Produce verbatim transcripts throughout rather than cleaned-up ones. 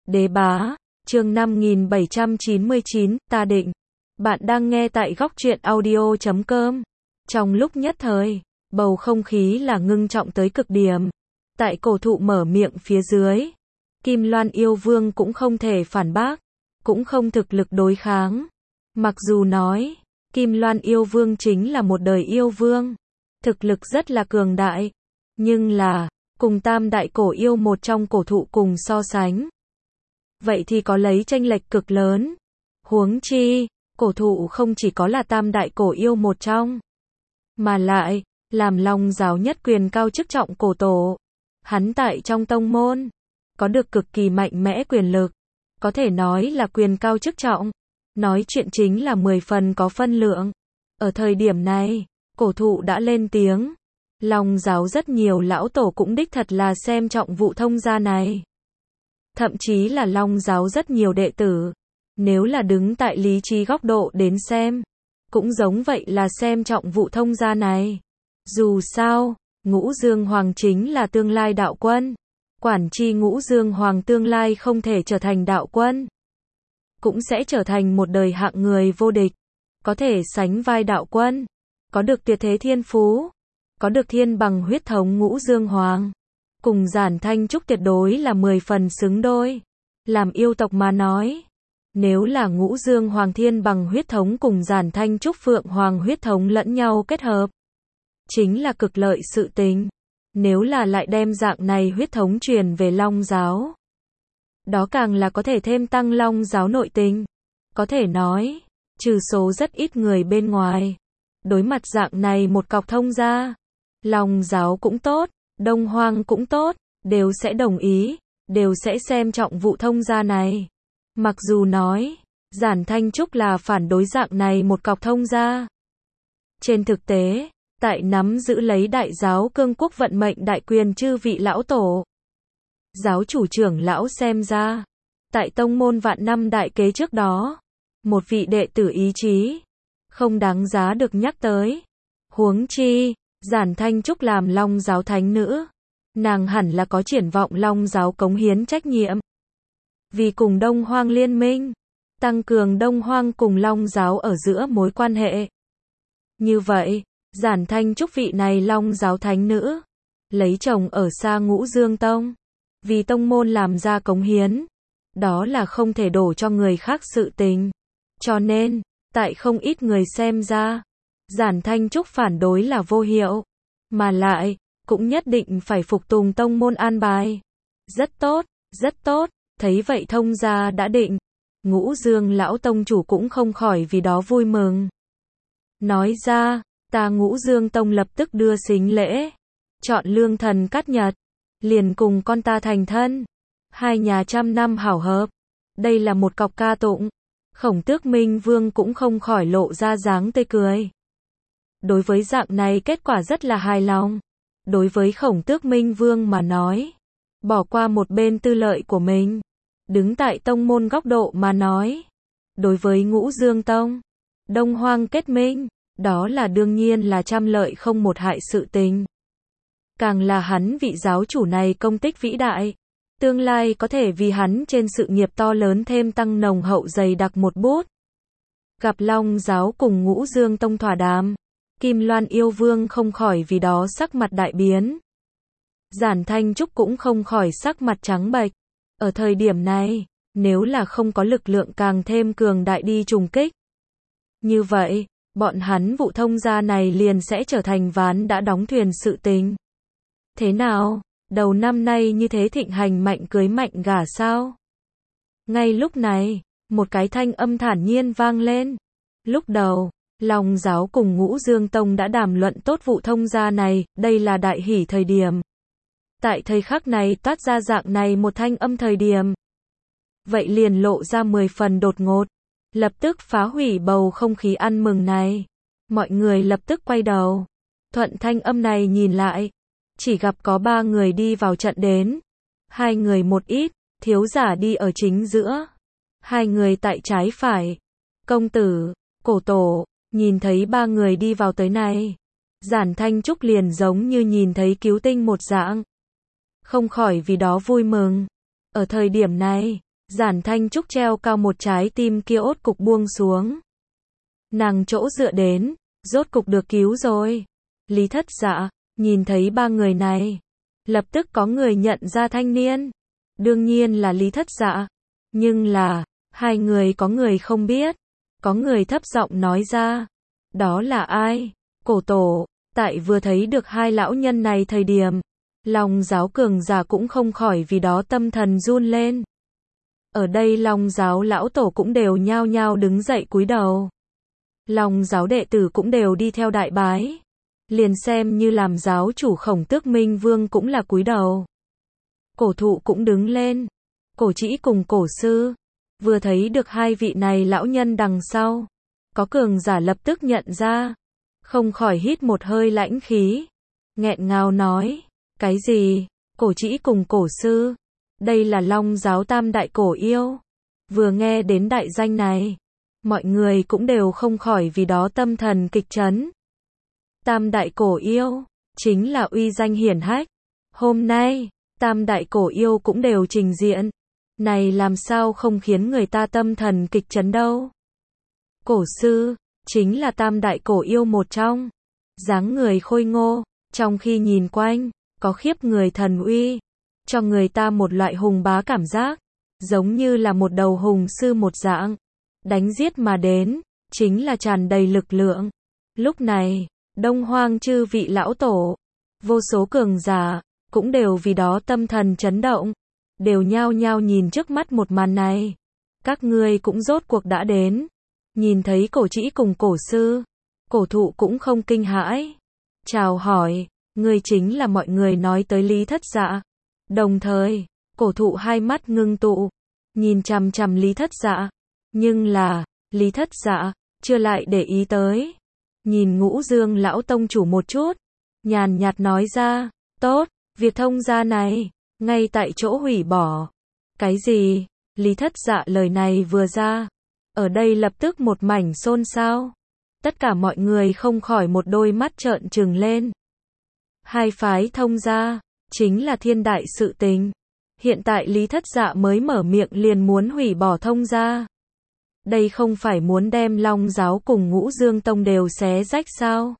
Đế bá, chương năm nghìn bảy trăm chín mươi chín, ta định. Bạn đang nghe tại góc truyện audio chấm com. Trong lúc nhất thời, bầu không khí là ngưng trọng tới cực điểm. Tại cổ thụ mở miệng phía dưới, Kim Loan yêu vương cũng không thể phản bác, cũng không thực lực đối kháng. Mặc dù nói, Kim Loan yêu vương chính là một đời yêu vương, thực lực rất là cường đại, nhưng là, cùng tam đại cổ yêu một trong cổ thụ cùng so sánh. Vậy thì có lấy chênh lệch cực lớn. Huống chi, cổ thụ không chỉ có là tam đại cổ yêu một trong, mà lại, làm Long giáo nhất quyền cao chức trọng cổ tổ. Hắn tại trong tông môn, có được cực kỳ mạnh mẽ quyền lực, có thể nói là quyền cao chức trọng, nói chuyện chính là mười phần có phân lượng. Ở thời điểm này, cổ thụ đã lên tiếng, Long giáo rất nhiều lão tổ cũng đích thật là xem trọng vụ thông gia này. Thậm chí là Long giáo rất nhiều đệ tử, nếu là đứng tại lý trí góc độ đến xem, cũng giống vậy là xem trọng vụ thông gia này. Dù sao, Ngũ Dương Hoàng chính là tương lai đạo quân, quản chi Ngũ Dương Hoàng tương lai không thể trở thành đạo quân, cũng sẽ trở thành một đời hạng người vô địch, có thể sánh vai đạo quân, có được tuyệt thế thiên phú, có được thiên bằng huyết thống Ngũ Dương Hoàng, cùng Giản Thanh Trúc tuyệt đối là mười phần xứng đôi. Làm yêu tộc mà nói, nếu là Ngũ Dương Hoàng thiên bằng huyết thống cùng Giản Thanh Trúc Phượng Hoàng huyết thống lẫn nhau kết hợp, chính là cực lợi sự tình. Nếu là lại đem dạng này huyết thống truyền về Long giáo, đó càng là có thể thêm tăng Long giáo nội tình. Có thể nói, trừ số rất ít người bên ngoài, đối mặt dạng này một cọc thông gia, Long giáo cũng tốt, Đông Hoang cũng tốt, đều sẽ đồng ý, đều sẽ xem trọng vụ thông gia này. Mặc dù nói, Giản Thanh Trúc là phản đối dạng này một cọc thông gia. Trên thực tế, tại nắm giữ lấy đại giáo cương quốc vận mệnh đại quyền chư vị lão tổ, giáo chủ trưởng lão xem ra, tại tông môn vạn năm đại kế trước đó, một vị đệ tử ý chí, không đáng giá được nhắc tới. Huống chi, Giản Thanh Trúc làm Long giáo thánh nữ, nàng hẳn là có triển vọng Long giáo cống hiến trách nhiệm. Vì cùng Đông Hoang liên minh, tăng cường Đông Hoang cùng Long giáo ở giữa mối quan hệ. Như vậy, Giản Thanh Trúc vị này Long giáo thánh nữ, lấy chồng ở xa Ngũ Dương Tông, vì tông môn làm ra cống hiến, đó là không thể đổ cho người khác sự tình. Cho nên, tại không ít người xem ra, Giản Thanh Trúc phản đối là vô hiệu, mà lại, cũng nhất định phải phục tùng tông môn an bài. Rất tốt, rất tốt, thấy vậy thông gia đã định, Ngũ Dương lão tông chủ cũng không khỏi vì đó vui mừng. Nói ra, ta Ngũ Dương Tông lập tức đưa sính lễ, chọn lương thần cát nhật, liền cùng con ta thành thân, hai nhà trăm năm hảo hợp. Đây là một cọc ca tụng. Khổng Tước Minh Vương cũng không khỏi lộ ra dáng tươi cười. Đối với dạng này kết quả rất là hài lòng. Đối với Khổng Tước Minh Vương mà nói, bỏ qua một bên tư lợi của mình, đứng tại tông môn góc độ mà nói, đối với Ngũ Dương Tông, Đông Hoang kết minh, đó là đương nhiên là trăm lợi không một hại sự tình. Càng là hắn vị giáo chủ này công tích vĩ đại, tương lai có thể vì hắn trên sự nghiệp to lớn thêm tăng nồng hậu dày đặc một bút. Gặp Long giáo cùng Ngũ Dương Tông thỏa đàm, Kim Loan yêu vương không khỏi vì đó sắc mặt đại biến. Giản Thanh Trúc cũng không khỏi sắc mặt trắng bệch. Ở thời điểm này, nếu là không có lực lượng càng thêm cường đại đi trùng kích, như vậy, bọn hắn vụ thông gia này liền sẽ trở thành ván đã đóng thuyền sự tình. Thế nào, đầu năm nay như thế thịnh hành mạnh cưới mạnh gả sao? Ngay lúc này, một cái thanh âm thản nhiên vang lên. Lúc đầu, Long giáo cùng Ngũ Dương Tông đã đàm luận tốt vụ thông gia này, đây là đại hỷ thời điểm. Tại thời khắc này toát ra dạng này một thanh âm thời điểm, vậy liền lộ ra mười phần đột ngột, lập tức phá hủy bầu không khí ăn mừng này. Mọi người lập tức quay đầu, thuận thanh âm này nhìn lại, chỉ gặp có ba người đi vào trận đến, hai người một ít, thiếu giả đi ở chính giữa, hai người tại trái phải. Công tử, cổ tổ, nhìn thấy ba người đi vào tới này, Giản Thanh Trúc liền giống như nhìn thấy cứu tinh một dạng, không khỏi vì đó vui mừng. Ở thời điểm này, Giản Thanh Trúc treo cao một trái tim kia ốt cục buông xuống. Nàng chỗ dựa đến, rốt cục được cứu rồi. Lý Thất Dạ, nhìn thấy ba người này, lập tức có người nhận ra thanh niên. Đương nhiên là Lý Thất Dạ. Nhưng là, hai người có người không biết. Có người thấp giọng nói ra. Đó là ai? Cổ tổ. Tại vừa thấy được hai lão nhân này thời điểm, Long giáo cường giả cũng không khỏi vì đó tâm thần run lên. Ở đây Long giáo lão tổ cũng đều nhao nhao đứng dậy cúi đầu. Long giáo đệ tử cũng đều đi theo đại bái. Liền xem như làm giáo chủ Khổng Tước Minh Vương cũng là cúi đầu. Cổ thụ cũng đứng lên. Cổ Trĩ cùng cổ sư. Vừa thấy được hai vị này lão nhân đằng sau. Có cường giả lập tức nhận ra. Không khỏi hít một hơi lãnh khí. Nghẹn ngào nói. Cái gì? Cổ Trĩ cùng cổ sư. Đây là Long giáo tam đại cổ yêu. Vừa nghe đến đại danh này. Mọi người cũng đều không khỏi vì đó tâm thần kịch chấn. Tam đại cổ yêu. Chính là uy danh hiển hách. Hôm nay, tam đại cổ yêu cũng đều trình diện. Này làm sao không khiến người ta tâm thần kịch chấn đâu. Cổ sư, chính là tam đại cổ yêu một trong. Dáng người khôi ngô, trong khi nhìn quanh, có khiếp người thần uy. Cho người ta một loại hùng bá cảm giác. Giống như là một đầu hùng sư một dạng. Đánh giết mà đến, chính là tràn đầy lực lượng. Lúc này, Đông Hoang chư vị lão tổ, vô số cường giả, cũng đều vì đó tâm thần chấn động. Đều nhao nhao nhìn trước mắt một màn này. Các ngươi cũng rốt cuộc đã đến. Nhìn thấy cổ Trĩ cùng cổ sư, cổ thụ cũng không kinh hãi. Chào hỏi, ngươi chính là mọi người nói tới Lý Thất Dạ. Đồng thời, cổ thụ hai mắt ngưng tụ, nhìn chằm chằm Lý Thất Dạ. Nhưng là, Lý Thất Dạ, chưa lại để ý tới. Nhìn Ngũ Dương lão tông chủ một chút, nhàn nhạt nói ra, tốt, việc thông gia này, ngay tại chỗ hủy bỏ. Cái gì? Lý Thất Dạ lời này vừa ra, ở đây lập tức một mảnh xôn xao. Tất cả mọi người không khỏi một đôi mắt trợn trừng lên. Hai phái thông gia, chính là thiên đại sự tình. Hiện tại Lý Thất Dạ mới mở miệng liền muốn hủy bỏ thông gia. Đây không phải muốn đem Long giáo cùng Ngũ Dương tông đều xé rách sao?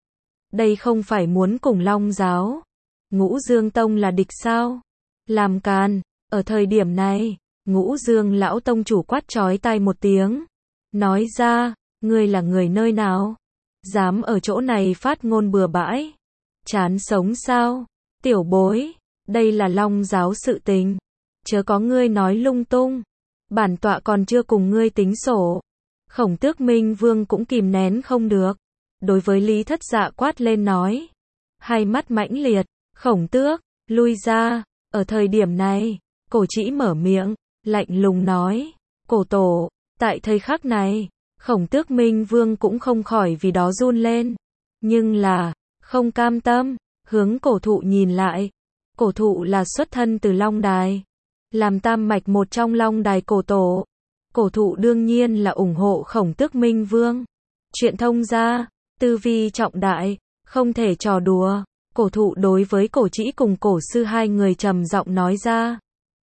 Đây không phải muốn cùng Long giáo, Ngũ Dương tông là địch sao? Làm càn, ở thời điểm này, Ngũ Dương lão tông chủ quát chói tai một tiếng. Nói ra, ngươi là người nơi nào? Dám ở chỗ này phát ngôn bừa bãi? Chán sống sao? Tiểu bối, đây là Long giáo sự tình. Chớ có ngươi nói lung tung. Bản tọa còn chưa cùng ngươi tính sổ. Khổng Tước Minh Vương cũng kìm nén không được. Đối với Lý Thất Dạ quát lên nói. Hai mắt mãnh liệt, Khổng Tước, lui ra. Ở thời điểm này, cổ Trĩ mở miệng, lạnh lùng nói. Cổ tổ, tại thời khắc này, Khổng Tước Minh Vương cũng không khỏi vì đó run lên. Nhưng là, không cam tâm, hướng cổ thụ nhìn lại. Cổ thụ là xuất thân từ Long Đài. Làm tam mạch một trong Long Đài cổ tổ. Cổ thụ đương nhiên là ủng hộ Khổng Tước Minh Vương. Chuyện thông gia, tư vi trọng đại, không thể trò đùa. Cổ thụ đối với cổ Trĩ cùng cổ sư hai người trầm giọng nói ra.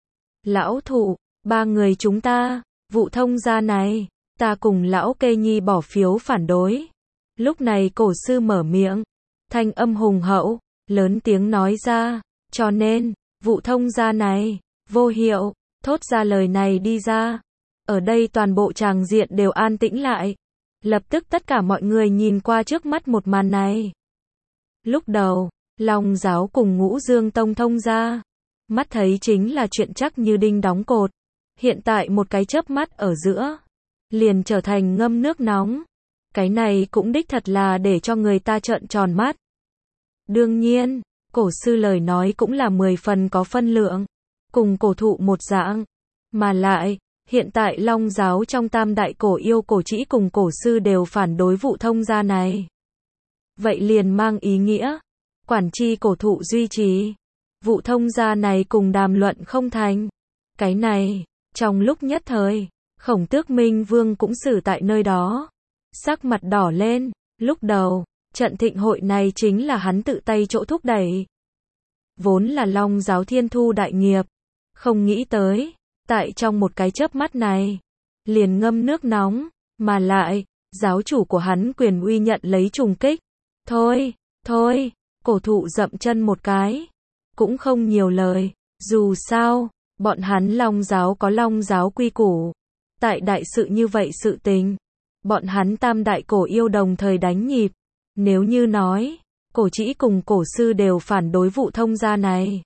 Lão thụ, ba người chúng ta, vụ thông gia này, ta cùng lão Kê Nhi bỏ phiếu phản đối. Lúc này cổ sư mở miệng, thanh âm hùng hậu, lớn tiếng nói ra, cho nên, vụ thông gia này, vô hiệu, thốt ra lời này đi ra. Ở đây toàn bộ tràng diện đều an tĩnh lại. Lập tức tất cả mọi người nhìn qua trước mắt một màn này. Lúc đầu, Long giáo cùng Ngũ Dương tông thông gia. Mắt thấy chính là chuyện chắc như đinh đóng cột. Hiện tại một cái chớp mắt ở giữa, liền trở thành ngâm nước nóng. Cái này cũng đích thật là để cho người ta trợn tròn mắt. Đương nhiên, cổ sư lời nói cũng là mười phần có phân lượng. Cùng cổ thụ một dạng. Mà lại, hiện tại Long giáo trong tam đại cổ yêu cổ Trĩ cùng cổ sư đều phản đối vụ thông gia này. Vậy liền mang ý nghĩa, quản chi cổ thụ duy trì. Vụ thông gia này cùng đàm luận không thành. Cái này, trong lúc nhất thời, Khổng Tước Minh Vương cũng xử tại nơi đó. Sắc mặt đỏ lên, lúc đầu, trận thịnh hội này chính là hắn tự tay chỗ thúc đẩy. Vốn là Long giáo thiên thu đại nghiệp. Không nghĩ tới, tại trong một cái chớp mắt này, liền ngâm nước nóng, mà lại, giáo chủ của hắn quyền uy nhận lấy trùng kích. Thôi, thôi, cổ thụ dậm chân một cái, cũng không nhiều lời, dù sao, bọn hắn Long giáo có Long giáo quy củ. Tại đại sự như vậy sự tình, bọn hắn tam đại cổ yêu đồng thời đánh nhịp. Nếu như nói, cổ trĩ cùng cổ sư đều phản đối vụ thông gia này.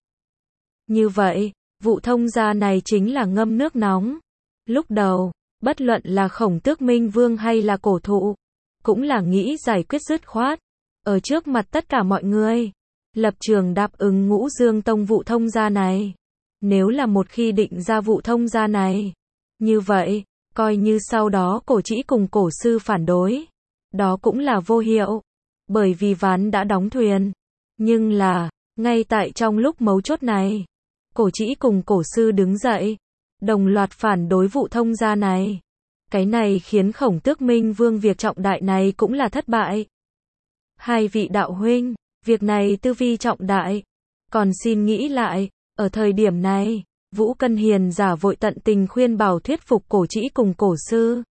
Như vậy, vụ thông gia này chính là ngâm nước nóng. Lúc đầu, bất luận là Khổng Tước Minh Vương hay là cổ thụ, cũng là nghĩ giải quyết dứt khoát. Ở trước mặt tất cả mọi người, lập trường đáp ứng Ngũ Dương Tông vụ thông gia này. Nếu là một khi định ra vụ thông gia này, như vậy, coi như sau đó cổ trĩ cùng cổ sư phản đối, đó cũng là vô hiệu, bởi vì ván đã đóng thuyền. Nhưng là, ngay tại trong lúc mấu chốt này, cổ trĩ cùng cổ sư đứng dậy, đồng loạt phản đối vụ thông gia này. Cái này khiến Khổng Tước Minh Vương việc trọng đại này cũng là thất bại. Hai vị đạo huynh, việc này tư vi trọng đại, còn xin nghĩ lại. Ở thời điểm này, Vũ Cân Hiền giả vội tận tình khuyên bảo thuyết phục cổ trĩ cùng cổ sư.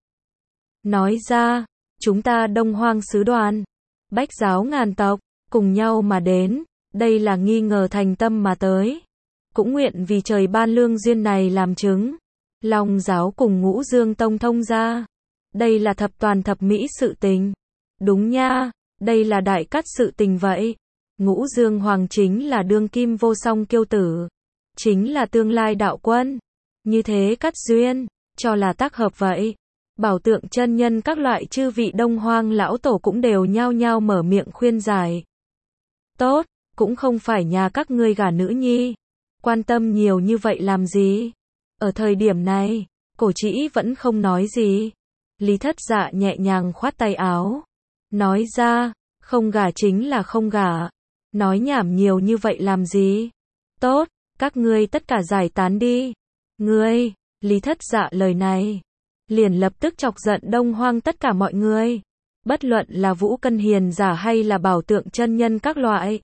Nói ra, chúng ta Đông Hoang sứ đoàn, bách giáo ngàn tộc, cùng nhau mà đến, đây là nghi ngờ thành tâm mà tới. Cũng nguyện vì trời ban lương duyên này làm chứng. Long giáo cùng Ngũ Dương Tông thông gia. Đây là thập toàn thập mỹ sự tình. Đúng nha, đây là đại cát sự tình vậy. Ngũ Dương Hoàng chính là đương kim vô song kiêu tử. Chính là tương lai đạo quân. Như thế cát duyên, cho là tác hợp vậy. Bảo Tượng chân nhân các loại chư vị Đông Hoang lão tổ cũng đều nhao nhao mở miệng khuyên giải. Tốt, cũng không phải nhà các ngươi gả nữ nhi. Quan tâm nhiều như vậy làm gì? Ở thời điểm này, cổ trĩ vẫn không nói gì. Lý Thất Dạ nhẹ nhàng khoát tay áo. Nói ra, không gả chính là không gả. Nói nhảm nhiều như vậy làm gì? Tốt, các ngươi tất cả giải tán đi. Ngươi, Lý Thất Dạ lời này, liền lập tức chọc giận Đông Hoang tất cả mọi người. Bất luận là Vũ Cân Hiền giả hay là Bảo Tượng chân nhân các loại.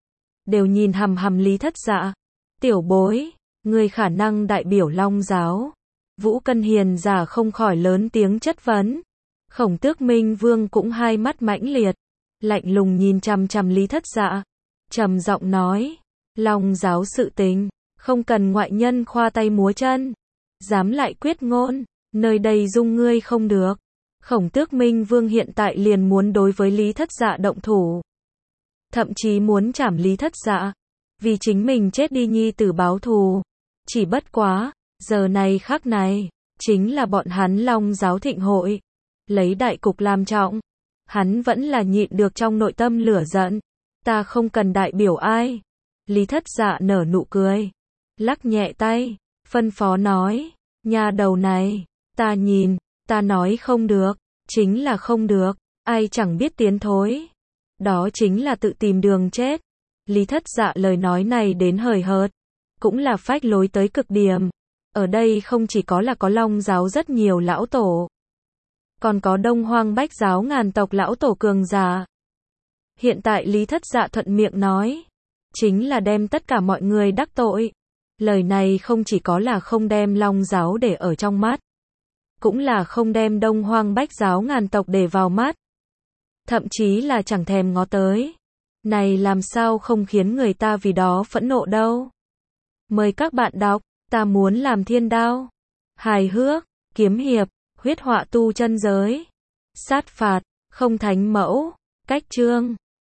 Đều nhìn hằm hằm Lý Thất Dạ. Tiểu bối, ngươi khả năng đại biểu Long giáo. Vũ Cân Hiền giả không khỏi lớn tiếng chất vấn. Khổng Tước Minh Vương cũng hai mắt mãnh liệt, lạnh lùng nhìn chằm chằm Lý Thất Dạ, trầm giọng nói, Long giáo sự tình, không cần ngoại nhân khoa tay múa chân, dám lại quyết ngôn, nơi đây dung ngươi không được. Khổng Tước Minh Vương hiện tại liền muốn đối với Lý Thất Dạ động thủ, thậm chí muốn trảm Lý Thất Dạ, vì chính mình chết đi nhi tử báo thù. Chỉ bất quá, giờ này khắc này, chính là bọn hắn Long giáo thịnh hội, lấy đại cục làm trọng, hắn vẫn là nhịn được trong nội tâm lửa giận. Ta không cần đại biểu ai. Lý Thất Dạ nở nụ cười, lắc nhẹ tay, phân phó nói, nhà đầu này, ta nhìn, ta nói không được, chính là không được, ai chẳng biết tiến thối. Đó chính là tự tìm đường chết. Lý Thất Dạ lời nói này đến hời hợt, cũng là phách lối tới cực điểm. Ở đây không chỉ có là có Long giáo rất nhiều lão tổ, còn có Đông Hoang bách giáo ngàn tộc lão tổ cường giả. Hiện tại Lý Thất Dạ thuận miệng nói, chính là đem tất cả mọi người đắc tội. Lời này không chỉ có là không đem Long giáo để ở trong mắt, cũng là không đem Đông Hoang bách giáo ngàn tộc để vào mắt, thậm chí là chẳng thèm ngó tới. Này làm sao không khiến người ta vì đó phẫn nộ đâu. Mời các bạn đọc, ta muốn làm thiên đao, hài hước, kiếm hiệp, huyết họa tu chân giới, sát phạt, không thánh mẫu, cách chương.